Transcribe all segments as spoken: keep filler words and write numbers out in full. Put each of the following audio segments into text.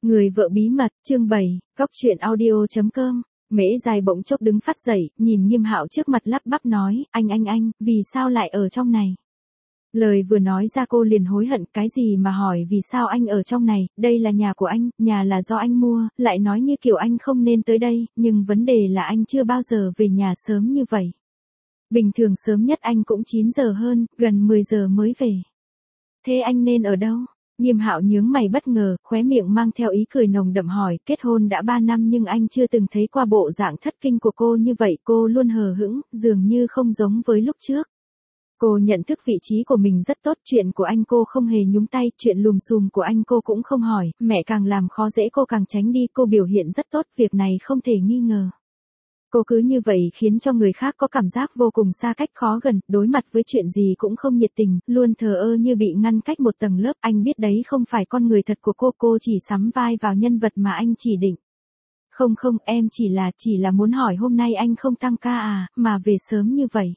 Người vợ bí mật, chương bảy, góc chuyện audio chấm com. Mễ Dài bỗng chốc đứng phát dậy, nhìn Nghiêm Hạo trước mặt lắp bắp nói, anh anh anh, vì sao lại ở trong này? Lời vừa nói ra cô liền hối hận, cái gì mà hỏi vì sao anh ở trong này, đây là nhà của anh, nhà là do anh mua, lại nói như kiểu anh không nên tới đây, nhưng vấn đề là anh chưa bao giờ về nhà sớm như vậy. Bình thường sớm nhất anh cũng chín giờ hơn, gần mười giờ mới về. Thế anh nên ở đâu? Nghiêm Hạo nhướng mày bất ngờ, khóe miệng mang theo ý cười nồng đậm hỏi, kết hôn đã ba năm nhưng anh chưa từng thấy qua bộ dạng thất kinh của cô như vậy, cô luôn hờ hững, dường như không giống với lúc trước. Cô nhận thức vị trí của mình rất tốt, chuyện của anh cô không hề nhúng tay, chuyện lùm xùm của anh cô cũng không hỏi, mẹ càng làm khó dễ cô càng tránh đi, cô biểu hiện rất tốt, việc này không thể nghi ngờ. Cô cứ như vậy khiến cho người khác có cảm giác vô cùng xa cách khó gần, đối mặt với chuyện gì cũng không nhiệt tình, luôn thờ ơ như bị ngăn cách một tầng lớp, anh biết đấy không phải con người thật của cô, cô chỉ sắm vai vào nhân vật mà anh chỉ định. Không không, em chỉ là, chỉ là muốn hỏi hôm nay anh không tăng ca à, mà về sớm như vậy.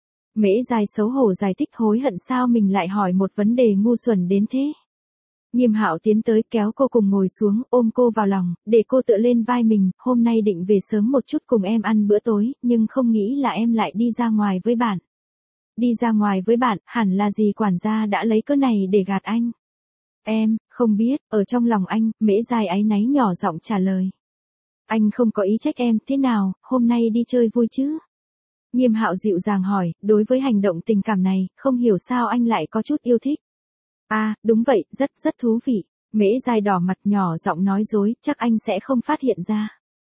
Mễ Dài xấu hổ giải thích, hối hận sao mình lại hỏi một vấn đề ngu xuẩn đến thế. Nghiêm Hạo tiến tới kéo cô cùng ngồi xuống, ôm cô vào lòng, để cô tựa lên vai mình, hôm nay định về sớm một chút cùng em ăn bữa tối, nhưng không nghĩ là em lại đi ra ngoài với bạn. Đi ra ngoài với bạn, hẳn là gì quản gia đã lấy cớ này để gạt anh. Em, không biết, ở trong lòng anh, Mễ Dài áy náy nhỏ giọng trả lời. Anh không có ý trách em, thế nào, hôm nay đi chơi vui chứ? Nghiêm Hạo dịu dàng hỏi, đối với hành động tình cảm này, không hiểu sao anh lại có chút yêu thích. À, đúng vậy, rất rất thú vị. Mễ Dài đỏ mặt nhỏ giọng nói dối, chắc anh sẽ không phát hiện ra.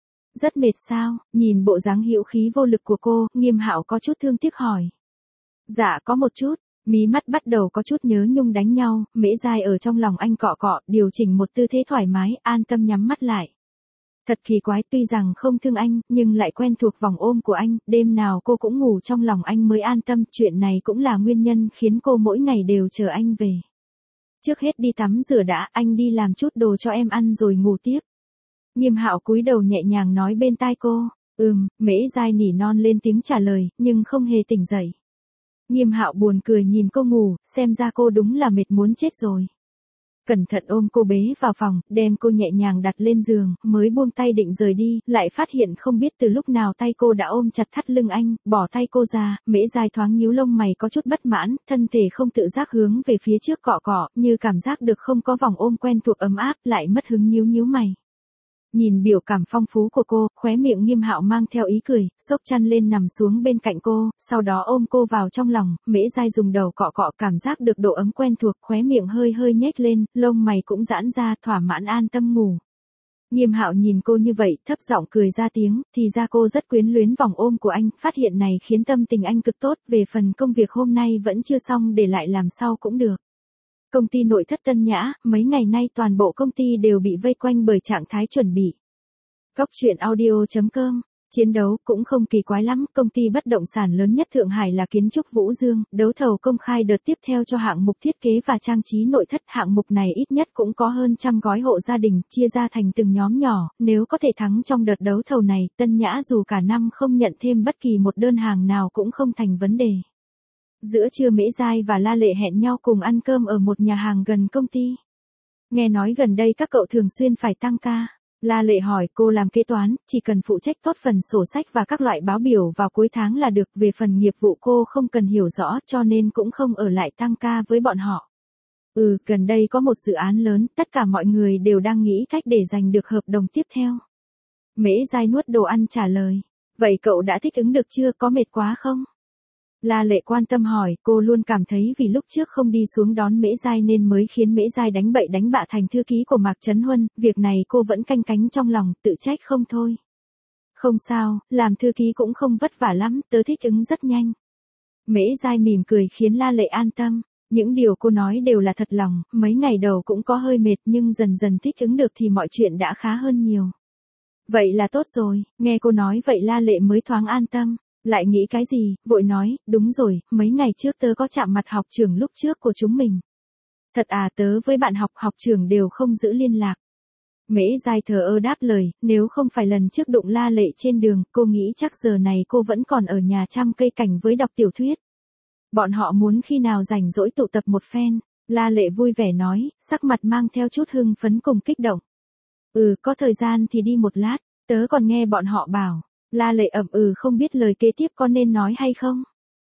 Rất mệt sao? Nhìn bộ dáng hữu khí vô lực của cô, Nghiêm Hạo có chút thương tiếc hỏi. Dạ có một chút. Mí mắt bắt đầu có chút nhớ nhung đánh nhau, Mễ Dài ở trong lòng anh cọ cọ, điều chỉnh một tư thế thoải mái, an tâm nhắm mắt lại. Thật kỳ quái, tuy rằng không thương anh, nhưng lại quen thuộc vòng ôm của anh, đêm nào cô cũng ngủ trong lòng anh mới an tâm, chuyện này cũng là nguyên nhân khiến cô mỗi ngày đều chờ anh về. Trước hết đi tắm rửa đã, anh đi làm chút đồ cho em ăn rồi ngủ tiếp. Nghiêm Hạo cúi đầu nhẹ nhàng nói bên tai cô, ừm, Mễ Dài nỉ non lên tiếng trả lời, nhưng không hề tỉnh dậy. Nghiêm Hạo buồn cười nhìn cô ngủ, xem ra cô đúng là mệt muốn chết rồi. Cẩn thận ôm cô bế vào phòng, đem cô nhẹ nhàng đặt lên giường, mới buông tay định rời đi, lại phát hiện không biết từ lúc nào tay cô đã ôm chặt thắt lưng anh, bỏ tay cô ra, Mễ Dài thoáng nhíu lông mày có chút bất mãn, thân thể không tự giác hướng về phía trước cọ cọ, như cảm giác được không có vòng ôm quen thuộc ấm áp, lại mất hứng nhíu nhíu mày. Nhìn biểu cảm phong phú của cô, khóe miệng Nghiêm Hạo mang theo ý cười, xốc chăn lên nằm xuống bên cạnh cô, sau đó ôm cô vào trong lòng, Mễ Dài dùng đầu cọ cọ cảm giác được độ ấm quen thuộc, khóe miệng hơi hơi nhếch lên, lông mày cũng giãn ra, thỏa mãn an tâm ngủ. Nghiêm Hạo nhìn cô như vậy, thấp giọng cười ra tiếng, thì ra cô rất quyến luyến vòng ôm của anh, phát hiện này khiến tâm tình anh cực tốt, về phần công việc hôm nay vẫn chưa xong để lại làm sau cũng được. Công ty nội thất Tân Nhã, mấy ngày nay toàn bộ công ty đều bị vây quanh bởi trạng thái chuẩn bị. Góc chuyện audio chấm com, chiến đấu cũng không kỳ quái lắm, công ty bất động sản lớn nhất Thượng Hải là Kiến trúc Vũ Dương, đấu thầu công khai đợt tiếp theo cho hạng mục thiết kế và trang trí nội thất, hạng mục này ít nhất cũng có hơn trăm gói hộ gia đình, chia ra thành từng nhóm nhỏ, nếu có thể thắng trong đợt đấu thầu này, Tân Nhã dù cả năm không nhận thêm bất kỳ một đơn hàng nào cũng không thành vấn đề. Giữa trưa Mễ Dài và La Lệ hẹn nhau cùng ăn cơm ở một nhà hàng gần công ty. Nghe nói gần đây các cậu thường xuyên phải tăng ca. La Lệ hỏi, cô làm kế toán, chỉ cần phụ trách tốt phần sổ sách và các loại báo biểu vào cuối tháng là được, về phần nghiệp vụ cô không cần hiểu rõ cho nên cũng không ở lại tăng ca với bọn họ. Ừ, gần đây có một dự án lớn, tất cả mọi người đều đang nghĩ cách để giành được hợp đồng tiếp theo. Mễ Dài nuốt đồ ăn trả lời, vậy cậu đã thích ứng được chưa, có mệt quá không? La Lệ quan tâm hỏi, cô luôn cảm thấy vì lúc trước không đi xuống đón Mễ Dài nên mới khiến Mễ Dài đánh bậy đánh bạ thành thư ký của Mạc Trấn Huân, việc này cô vẫn canh cánh trong lòng, tự trách không thôi. Không sao, làm thư ký cũng không vất vả lắm, tớ thích ứng rất nhanh. Mễ Dài mỉm cười khiến La Lệ an tâm, những điều cô nói đều là thật lòng, mấy ngày đầu cũng có hơi mệt nhưng dần dần thích ứng được thì mọi chuyện đã khá hơn nhiều. Vậy là tốt rồi, nghe cô nói vậy La Lệ mới thoáng an tâm. Lại nghĩ cái gì, vội nói, đúng rồi, mấy ngày trước tớ có chạm mặt học trưởng lúc trước của chúng mình. Thật à, tớ với bạn học học trưởng đều không giữ liên lạc. Mễ Dài thờ ơ đáp lời, nếu không phải lần trước đụng La Lệ trên đường, cô nghĩ chắc giờ này cô vẫn còn ở nhà chăm cây cảnh với đọc tiểu thuyết. Bọn họ muốn khi nào rảnh rỗi tụ tập một phen, La Lệ vui vẻ nói, sắc mặt mang theo chút hưng phấn cùng kích động. Ừ, có thời gian thì đi một lát, tớ còn nghe bọn họ bảo. La Lệ ậm ừ không biết lời kế tiếp có nên nói hay không.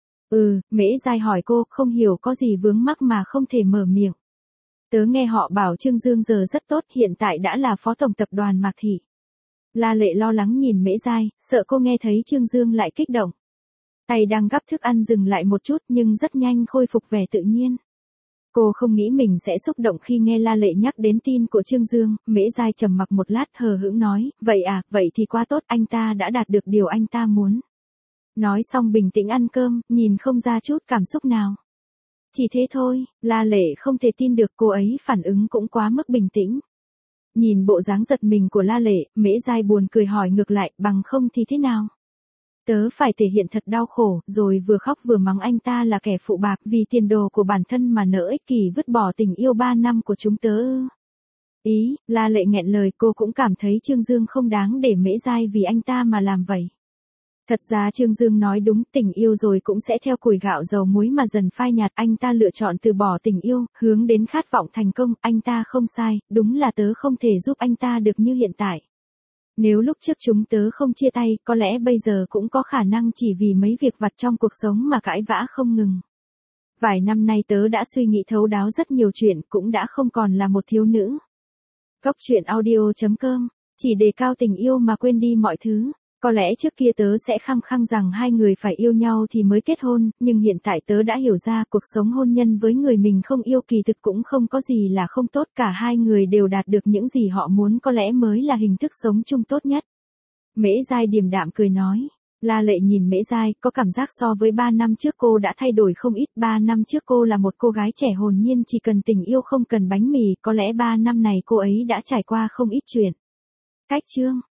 Ừ, Mễ Giai hỏi cô, không hiểu có gì vướng mắc mà không thể mở miệng. Tớ nghe họ bảo Trương Dương giờ rất tốt, hiện tại đã là phó tổng tập đoàn Mạc Thị. La Lệ lo lắng nhìn Mễ Giai, sợ cô nghe thấy Trương Dương lại kích động. Tay đang gắp thức ăn dừng lại một chút nhưng rất nhanh khôi phục vẻ tự nhiên. Cô không nghĩ mình sẽ xúc động khi nghe La Lệ nhắc đến tin của Trương Dương. Mễ Giai trầm mặc một lát hờ hững nói, vậy à, vậy thì quá tốt, anh ta đã đạt được điều anh ta muốn. Nói xong bình tĩnh ăn cơm, nhìn không ra chút cảm xúc nào. Chỉ thế thôi, La Lệ không thể tin được cô ấy phản ứng cũng quá mức bình tĩnh. Nhìn bộ dáng giật mình của La Lệ, Mễ Giai buồn cười hỏi ngược lại, bằng không thì thế nào? Tớ phải thể hiện thật đau khổ, rồi vừa khóc vừa mắng anh ta là kẻ phụ bạc vì tiền đồ của bản thân mà nỡ ích kỷ vứt bỏ tình yêu ba năm của chúng tớ ư. Ý, La Lệ nghẹn lời, cô cũng cảm thấy Trương Dương không đáng để Mễ Giai vì anh ta mà làm vậy. Thật ra Trương Dương nói đúng, tình yêu rồi cũng sẽ theo củi gạo dầu muối mà dần phai nhạt. Anh ta lựa chọn từ bỏ tình yêu, hướng đến khát vọng thành công, anh ta không sai, đúng là tớ không thể giúp anh ta được như hiện tại. Nếu lúc trước chúng tớ không chia tay, có lẽ bây giờ cũng có khả năng chỉ vì mấy việc vặt trong cuộc sống mà cãi vã không ngừng. Vài năm nay tớ đã suy nghĩ thấu đáo rất nhiều chuyện, cũng đã không còn là một thiếu nữ. Góc truyện audio chấm com, chỉ đề cao tình yêu mà quên đi mọi thứ. Có lẽ trước kia tớ sẽ khăng khăng rằng hai người phải yêu nhau thì mới kết hôn, nhưng hiện tại tớ đã hiểu ra cuộc sống hôn nhân với người mình không yêu kỳ thực cũng không có gì là không tốt, cả hai người đều đạt được những gì họ muốn, có lẽ mới là hình thức sống chung tốt nhất. Mễ Giai điềm đạm cười nói. La Lệ nhìn Mễ Giai, có cảm giác so với ba năm trước cô đã thay đổi không ít. Ba năm trước cô là một cô gái trẻ hồn nhiên chỉ cần tình yêu không cần bánh mì, có lẽ ba năm này cô ấy đã trải qua không ít chuyện. Cách chương